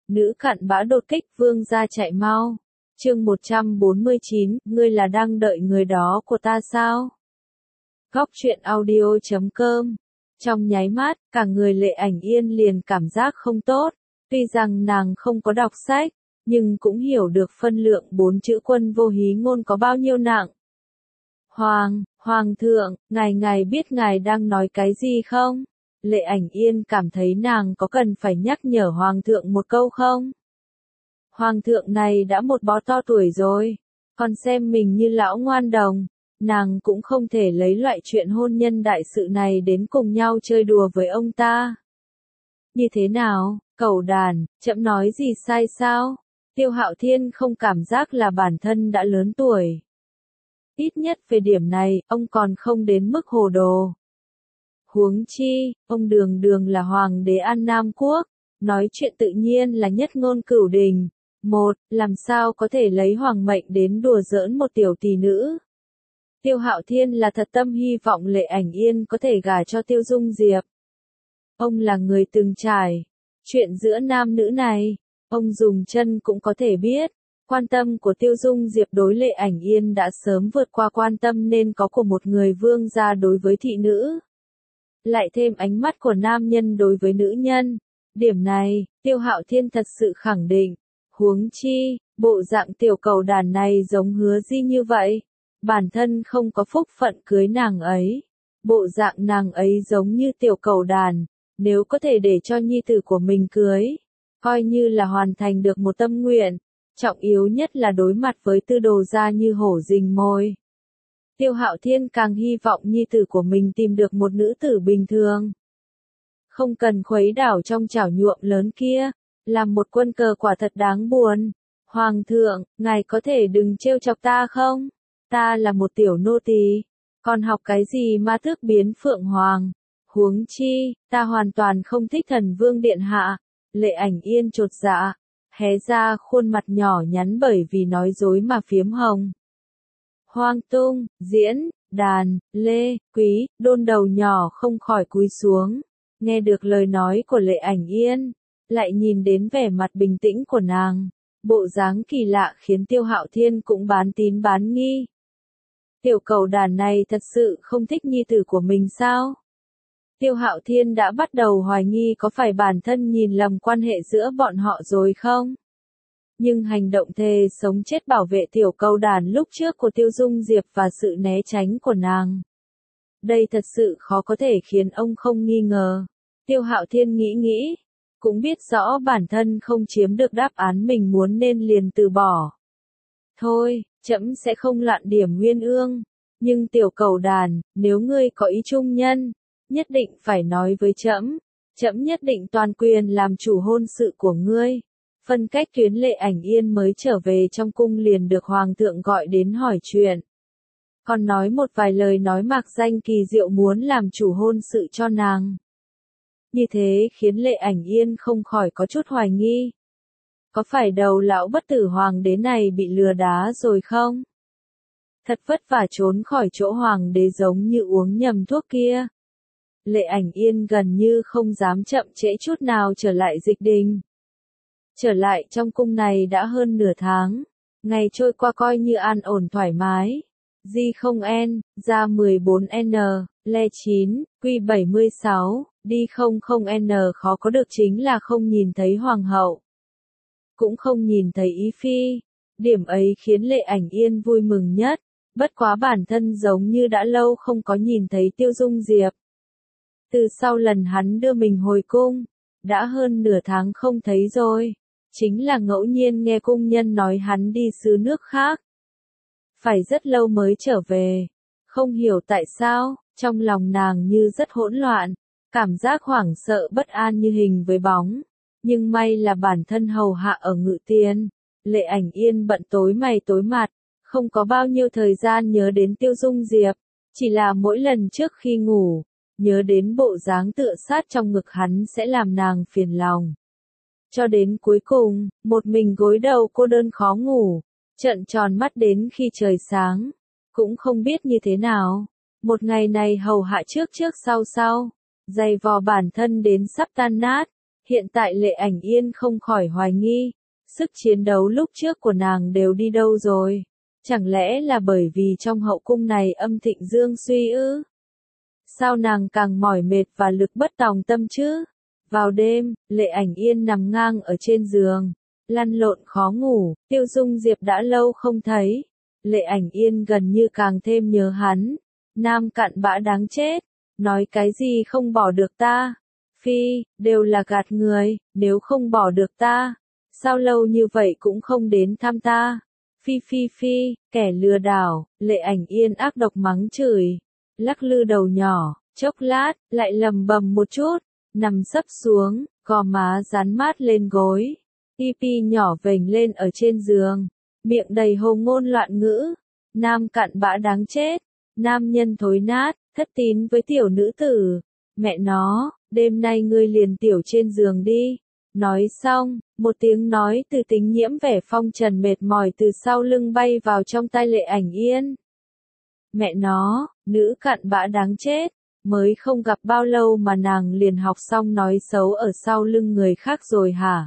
Nữ cặn bã đột kích vương gia chạy mau. Chương 149, ngươi là đang đợi người đó của ta sao? Góc truyện audio.com. Trong nháy mắt, cả người Lệ Ảnh Yên liền cảm giác không tốt. Tuy rằng nàng không có đọc sách, nhưng cũng hiểu được phân lượng 4 chữ Quân Vô Hí Ngôn có bao nhiêu nặng. Hoàng thượng, ngài biết ngài đang nói cái gì không? Lệ Ảnh Yên cảm thấy nàng có cần phải nhắc nhở Hoàng thượng một câu không? Hoàng thượng này đã một bó to tuổi rồi, còn xem mình như lão ngoan đồng, nàng cũng không thể lấy loại chuyện hôn nhân đại sự này đến cùng nhau chơi đùa với ông ta. Như thế nào, cẩu đàn, chậm nói gì sai sao? Tiêu Hạo Thiên không cảm giác là bản thân đã lớn tuổi. Ít nhất về điểm này, ông còn không đến mức hồ đồ. Huống chi, ông đường là hoàng đế An Nam Quốc, nói chuyện tự nhiên là nhất ngôn cửu đình. Làm sao có thể lấy hoàng mệnh đến đùa giỡn một tiểu tỷ nữ? Tiêu Hạo Thiên là thật tâm hy vọng Lệ Ảnh Yên có thể gả cho Tiêu Dung Diệp. Ông là người từng trải chuyện giữa nam nữ này, ông dùng chân cũng có thể biết. Quan tâm của Tiêu Dung Diệp đối Lệ Ảnh Yên đã sớm vượt qua quan tâm nên có của một người vương gia đối với thị nữ. Lại thêm ánh mắt của nam nhân đối với nữ nhân. Điểm này, Tiêu Hạo Thiên thật sự khẳng định. Huống chi, bộ dạng tiểu cầu đàn này giống Hứa Di như vậy. Bản thân không có phúc phận cưới nàng ấy. Bộ dạng nàng ấy giống như tiểu cầu đàn. Nếu có thể để cho nhi tử của mình cưới, coi như là hoàn thành được một tâm nguyện. Trọng yếu nhất là đối mặt với tư đồ gia như hổ rình mồi. Tiêu Hạo Thiên càng hy vọng nhi tử của mình tìm được một nữ tử bình thường. Không cần khuấy đảo trong chảo nhuộm lớn kia, làm một quân cờ quả thật đáng buồn. Hoàng thượng, ngài có thể đừng trêu chọc ta không? Ta là một tiểu nô tỳ, còn học cái gì ma tước biến phượng hoàng. Huống chi, ta hoàn toàn không thích Thần Vương điện hạ. Lệ Ảnh Yên chột dạ, hé ra khuôn mặt nhỏ nhắn bởi vì nói dối mà phiếm hồng. Hoang Tung, Diễn, Đàn, Lê, Quý, đôn đầu nhỏ không khỏi cúi xuống. Nghe được lời nói của Lệ Ảnh Yên, lại nhìn đến vẻ mặt bình tĩnh của nàng. Bộ dáng kỳ lạ khiến Tiêu Hạo Thiên cũng bán tín bán nghi. Tiểu cầu đàn này thật sự không thích nhi tử của mình sao? Tiêu Hạo Thiên đã bắt đầu hoài nghi có phải bản thân nhìn lầm quan hệ giữa bọn họ rồi không? Nhưng hành động thề sống chết bảo vệ tiểu cầu đàn lúc trước của Tiêu Dung Diệp và sự né tránh của nàng. Đây thật sự khó có thể khiến ông không nghi ngờ. Tiêu Hạo Thiên nghĩ, cũng biết rõ bản thân không chiếm được đáp án mình muốn nên liền từ bỏ. Thôi, trẫm sẽ không loạn điểm Nguyên Ương, nhưng tiểu cầu đàn, nếu ngươi có ý trung nhân, nhất định phải nói với trẫm, trẫm nhất định toàn quyền làm chủ hôn sự của ngươi. Phân cách tuyến Lệ Ảnh Yên mới trở về trong cung liền được hoàng thượng gọi đến hỏi chuyện. Còn nói một vài lời nói mạc danh kỳ diệu muốn làm chủ hôn sự cho nàng. Như thế khiến Lệ Ảnh Yên không khỏi có chút hoài nghi. Có phải đầu lão bất tử hoàng đế này bị lừa đá rồi không? Thật vất vả trốn khỏi chỗ hoàng đế giống như uống nhầm thuốc kia. Lệ Ảnh Yên gần như không dám chậm trễ chút nào trở lại dịch đình. Trở lại trong cung này đã hơn nửa tháng, ngày trôi qua coi như an ổn thoải mái. Di không N, ra 14N, le 9, Quy 76, đi không N khó có được chính là không nhìn thấy hoàng hậu. Cũng không nhìn thấy Ý Phi. Điểm ấy khiến Lệ Ảnh Yên vui mừng nhất, bất quá bản thân giống như đã lâu không có nhìn thấy Tiêu Dung Diệp. Từ sau lần hắn đưa mình hồi cung, đã hơn nửa tháng không thấy rồi. Chính là ngẫu nhiên nghe cung nhân nói hắn đi xứ nước khác. Phải rất lâu mới trở về. Không hiểu tại sao, trong lòng nàng như rất hỗn loạn, cảm giác hoảng sợ bất an như hình với bóng. Nhưng may là bản thân hầu hạ ở Ngự Tiền. Lệ Ảnh Yên bận tối mày tối mặt, không có bao nhiêu thời gian nhớ đến Tiêu Dung Diệp. Chỉ là mỗi lần trước khi ngủ, nhớ đến bộ dáng tựa sát trong ngực hắn sẽ làm nàng phiền lòng. Cho đến cuối cùng, một mình gối đầu cô đơn khó ngủ, trợn tròn mắt đến khi trời sáng, cũng không biết như thế nào. Một ngày này hầu hạ trước sau, dày vò bản thân đến sắp tan nát, Hiện tại Lệ Ảnh Yên không khỏi hoài nghi, sức chiến đấu lúc trước của nàng đều đi đâu rồi? Chẳng lẽ là bởi vì trong hậu cung này âm thịnh dương suy ư? Sao nàng càng mỏi mệt và lực bất tòng tâm chứ? Vào đêm, Lệ Ảnh Yên nằm ngang ở trên giường, lăn lộn khó ngủ, Tiêu Dung Diệp đã lâu không thấy. Lệ Ảnh Yên gần như càng thêm nhớ hắn. Nam cặn bã đáng chết, nói cái gì không bỏ được ta? Phi, đều là gạt người, nếu không bỏ được ta, sao lâu như vậy cũng không đến thăm ta? Phi phi phi, kẻ lừa đảo, Lệ Ảnh Yên ác độc mắng chửi, lắc lư đầu nhỏ, chốc lát, lại lầm bầm một chút, nằm sấp xuống, gò má dán mát lên gối, tipi nhỏ vểnh lên ở trên giường, miệng đầy hồ ngôn loạn ngữ, nam cặn bã đáng chết, nam nhân thối nát, thất tín với tiểu nữ tử, mẹ nó, đêm nay ngươi liền tiểu trên giường đi. Nói xong, một tiếng nói từ tính nhiễm vẻ phong trần mệt mỏi từ sau lưng bay vào trong tai Lệ Ảnh Yên. Mẹ nó, nữ cặn bã đáng chết, mới không gặp bao lâu mà nàng liền học xong nói xấu ở sau lưng người khác rồi hả?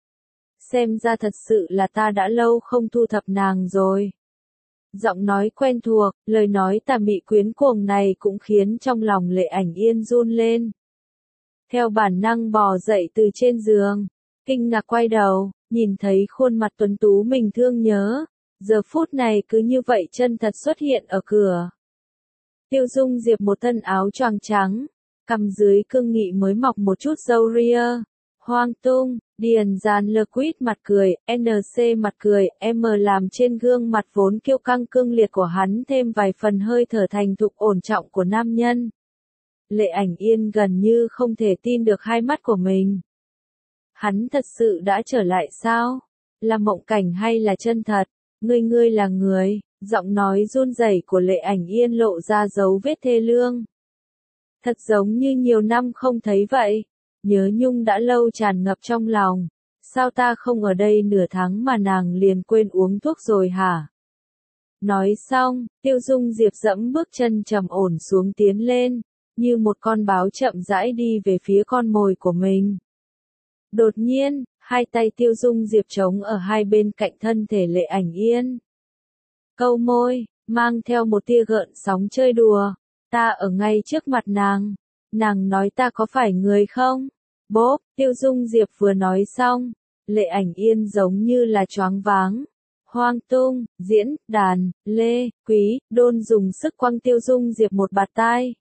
Xem ra thật sự là ta đã lâu không thu thập nàng rồi. Giọng nói quen thuộc, lời nói tà mị quyến cuồng này cũng khiến trong lòng Lệ Ảnh Yên run lên. Theo bản năng bò dậy từ trên giường, kinh ngạc quay đầu, nhìn thấy khuôn mặt tuấn tú mình thương nhớ, giờ phút này cứ như vậy chân thật xuất hiện ở cửa. Tiêu Dung Diệp một thân áo choàng trắng, cằm dưới cương nghị mới mọc một chút râu ria, hoang tung, điền dàn lơ quýt mặt cười, NC mặt cười, M làm trên gương mặt vốn kiêu căng cương liệt của hắn thêm vài phần hơi thở thành thục ổn trọng của nam nhân. Lệ Ảnh Yên gần như không thể tin được hai mắt của mình. Hắn thật sự đã trở lại sao? Là mộng cảnh hay là chân thật? Ngươi là người, giọng nói run rẩy của Lệ Ảnh Yên lộ ra dấu vết thê lương. Thật giống như nhiều năm không thấy vậy. Nhớ nhung đã lâu tràn ngập trong lòng. Sao ta không ở đây nửa tháng mà nàng liền quên uống thuốc rồi hả? Nói xong, Tiêu Dung Diệp dẫm bước chân trầm ổn xuống tiến lên, như một con báo chậm rãi đi về phía con mồi của mình. Đột nhiên, hai tay Tiêu Dung Diệp trống ở hai bên cạnh thân thể Lệ Ảnh Yên. Câu môi, mang theo một tia gợn sóng chơi đùa. Ta ở ngay trước mặt nàng. Nàng nói ta có phải người không? Bốp, Tiêu Dung Diệp vừa nói xong. Lệ Ảnh Yên giống như là choáng váng. Hoang tung, diễn, đàn, lê, quý, đôn dùng sức quăng Tiêu Dung Diệp một bạt tai.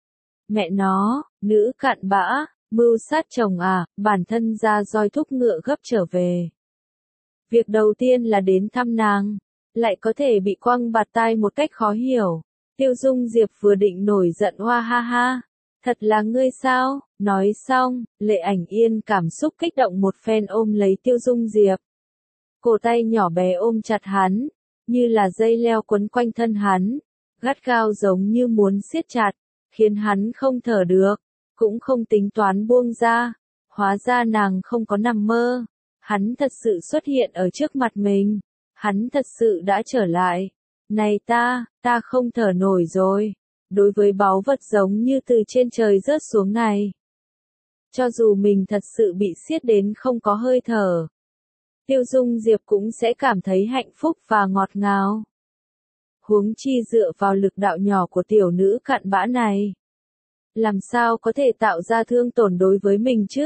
Mẹ nó, nữ cặn bã, mưu sát chồng à, bản thân ra roi thúc ngựa gấp trở về. Việc đầu tiên là đến thăm nàng, lại có thể bị quăng bạt tai một cách khó hiểu. Tiêu Dung Diệp vừa định nổi giận hoa ha ha. Thật là ngươi sao? Nói xong, Lệ Ảnh Yên cảm xúc kích động một phen ôm lấy Tiêu Dung Diệp. Cổ tay nhỏ bé ôm chặt hắn, như là dây leo quấn quanh thân hắn, gắt gao giống như muốn siết chặt, khiến hắn không thở được, cũng không tính toán buông ra. Hóa ra nàng không có nằm mơ, hắn thật sự xuất hiện ở trước mặt mình, hắn thật sự đã trở lại. Này ta không thở nổi rồi. Đối với báu vật giống như từ trên trời rớt xuống này. Cho dù mình thật sự bị siết đến không có hơi thở, Tiêu Dung Diệp cũng sẽ cảm thấy hạnh phúc và ngọt ngào. Huống chi dựa vào lực đạo nhỏ của tiểu nữ cặn bã này. Làm sao có thể tạo ra thương tổn đối với mình chứ?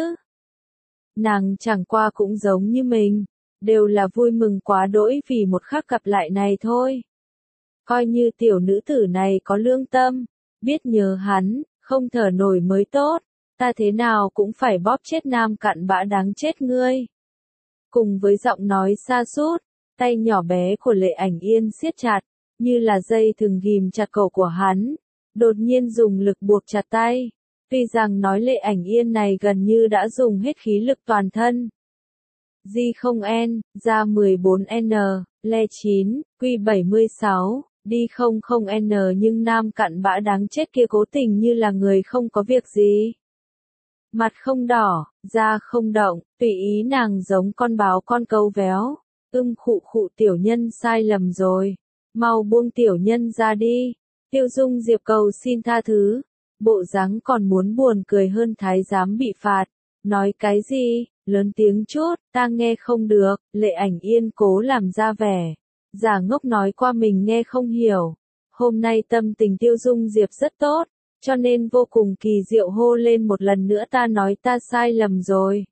Nàng chẳng qua cũng giống như mình, đều là vui mừng quá đỗi vì một khắc gặp lại này thôi. Coi như tiểu nữ tử này có lương tâm, biết nhớ hắn, không thở nổi mới tốt, ta thế nào cũng phải bóp chết nam cặn bã đáng chết ngươi. Cùng với giọng nói xa sút, tay nhỏ bé của Lệ Ảnh Yên siết chặt, như là dây thừng ghìm chặt cổ của hắn, đột nhiên dùng lực buộc chặt tay. Tuy rằng nói Lệ Ảnh Yên này gần như đã dùng hết khí lực toàn thân. G0N, ra 14N, Le 9, Q76. Đi 00N nhưng nam cặn bã đáng chết kia cố tình như là người không có việc gì. Mặt không đỏ, da không động, tùy ý nàng giống con báo con câu véo. Khụ khụ tiểu nhân sai lầm rồi. Mau buông tiểu nhân ra đi. Tiêu Dung Diệp cầu xin tha thứ. Bộ dáng còn muốn buồn cười hơn thái giám bị phạt. Nói cái gì? Lớn tiếng chút, ta nghe không được. Lệ Ảnh Yên cố làm ra vẻ giả ngốc nói qua mình nghe không hiểu. Hôm nay tâm tình Tiêu Dung Diệp rất tốt, cho nên vô cùng kỳ diệu hô lên một lần nữa, ta nói ta sai lầm rồi.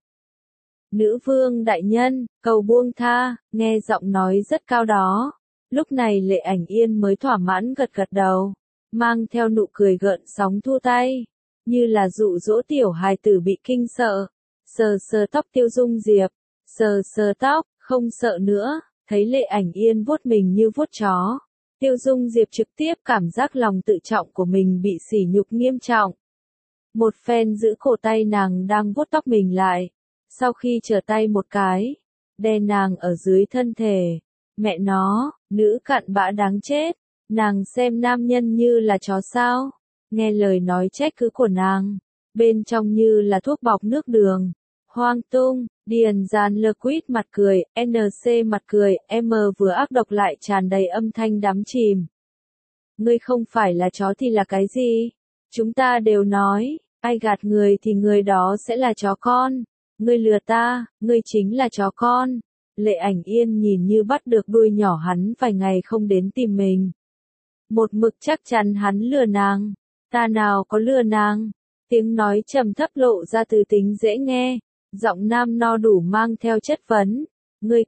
Nữ vương đại nhân, cầu buông tha, nghe giọng nói rất cao đó. Lúc này Lệ Ảnh Yên mới thỏa mãn gật gật đầu, mang theo nụ cười gợn sóng thu tay, như là dụ dỗ tiểu hài tử bị kinh sợ. Sờ sờ tóc Tiêu Dung Diệp, sờ sờ tóc, không sợ nữa, thấy Lệ Ảnh Yên vuốt mình như vuốt chó. Tiêu Dung Diệp trực tiếp cảm giác lòng tự trọng của mình bị sỉ nhục nghiêm trọng. Một phen giữ cổ tay nàng đang vuốt tóc mình lại, sau khi trở tay một cái, đè nàng ở dưới thân thể. Mẹ nó, nữ cặn bã đáng chết, nàng xem nam nhân như là chó sao? Nghe lời nói trách cứ của nàng, bên trong như là thuốc bọc nước đường. Hoang tung, Điền Giàn lơ quýt mặt cười, NC mặt cười, M vừa ác độc lại tràn đầy âm thanh đắm chìm. Ngươi không phải là chó thì là cái gì? Chúng ta đều nói, ai gạt người thì người đó sẽ là chó con. Ngươi lừa ta, ngươi chính là chó con. Lệ Ảnh Yên nhìn như bắt được đuôi nhỏ hắn vài ngày không đến tìm mình. Một mực chắc chắn hắn lừa nàng. Ta nào có lừa nàng. Tiếng nói trầm thấp lộ ra từ tính dễ nghe. Giọng nam no đủ mang theo chất vấn. Ngươi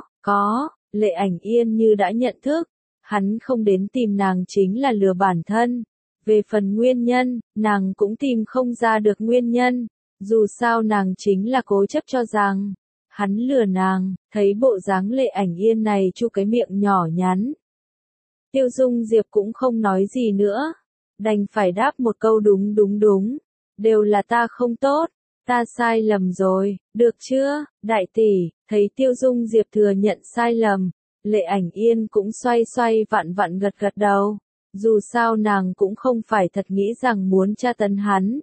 có, Lệ Ảnh Yên như đã nhận thức. Hắn không đến tìm nàng chính là lừa bản thân. Về phần nguyên nhân, nàng cũng tìm không ra được nguyên nhân. Dù sao nàng chính là cố chấp cho rằng hắn lừa nàng. Thấy bộ dáng Lệ Ảnh Yên này chu cái miệng nhỏ nhắn, Tiêu Dung Diệp cũng không nói gì nữa, đành phải đáp một câu đúng, đều là ta không tốt, ta sai lầm rồi, được chưa, đại tỷ. Thấy Tiêu Dung Diệp thừa nhận sai lầm, Lệ Ảnh Yên cũng xoay vặn gật gật đầu, dù sao nàng cũng không phải thật nghĩ rằng muốn tra tấn hắn.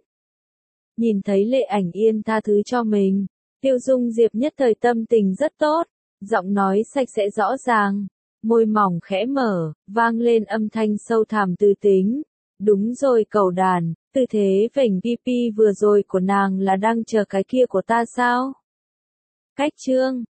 Nhìn thấy Lệ Ảnh Yên tha thứ cho mình, Tiêu Dung Diệp nhất thời tâm tình rất tốt, giọng nói sạch sẽ rõ ràng, môi mỏng khẽ mở, vang lên âm thanh sâu thẳm tư tính. Đúng rồi cẩu đàn, tư thế vểnh pipi vừa rồi của nàng là đang chờ cái kia của ta sao? Cách chương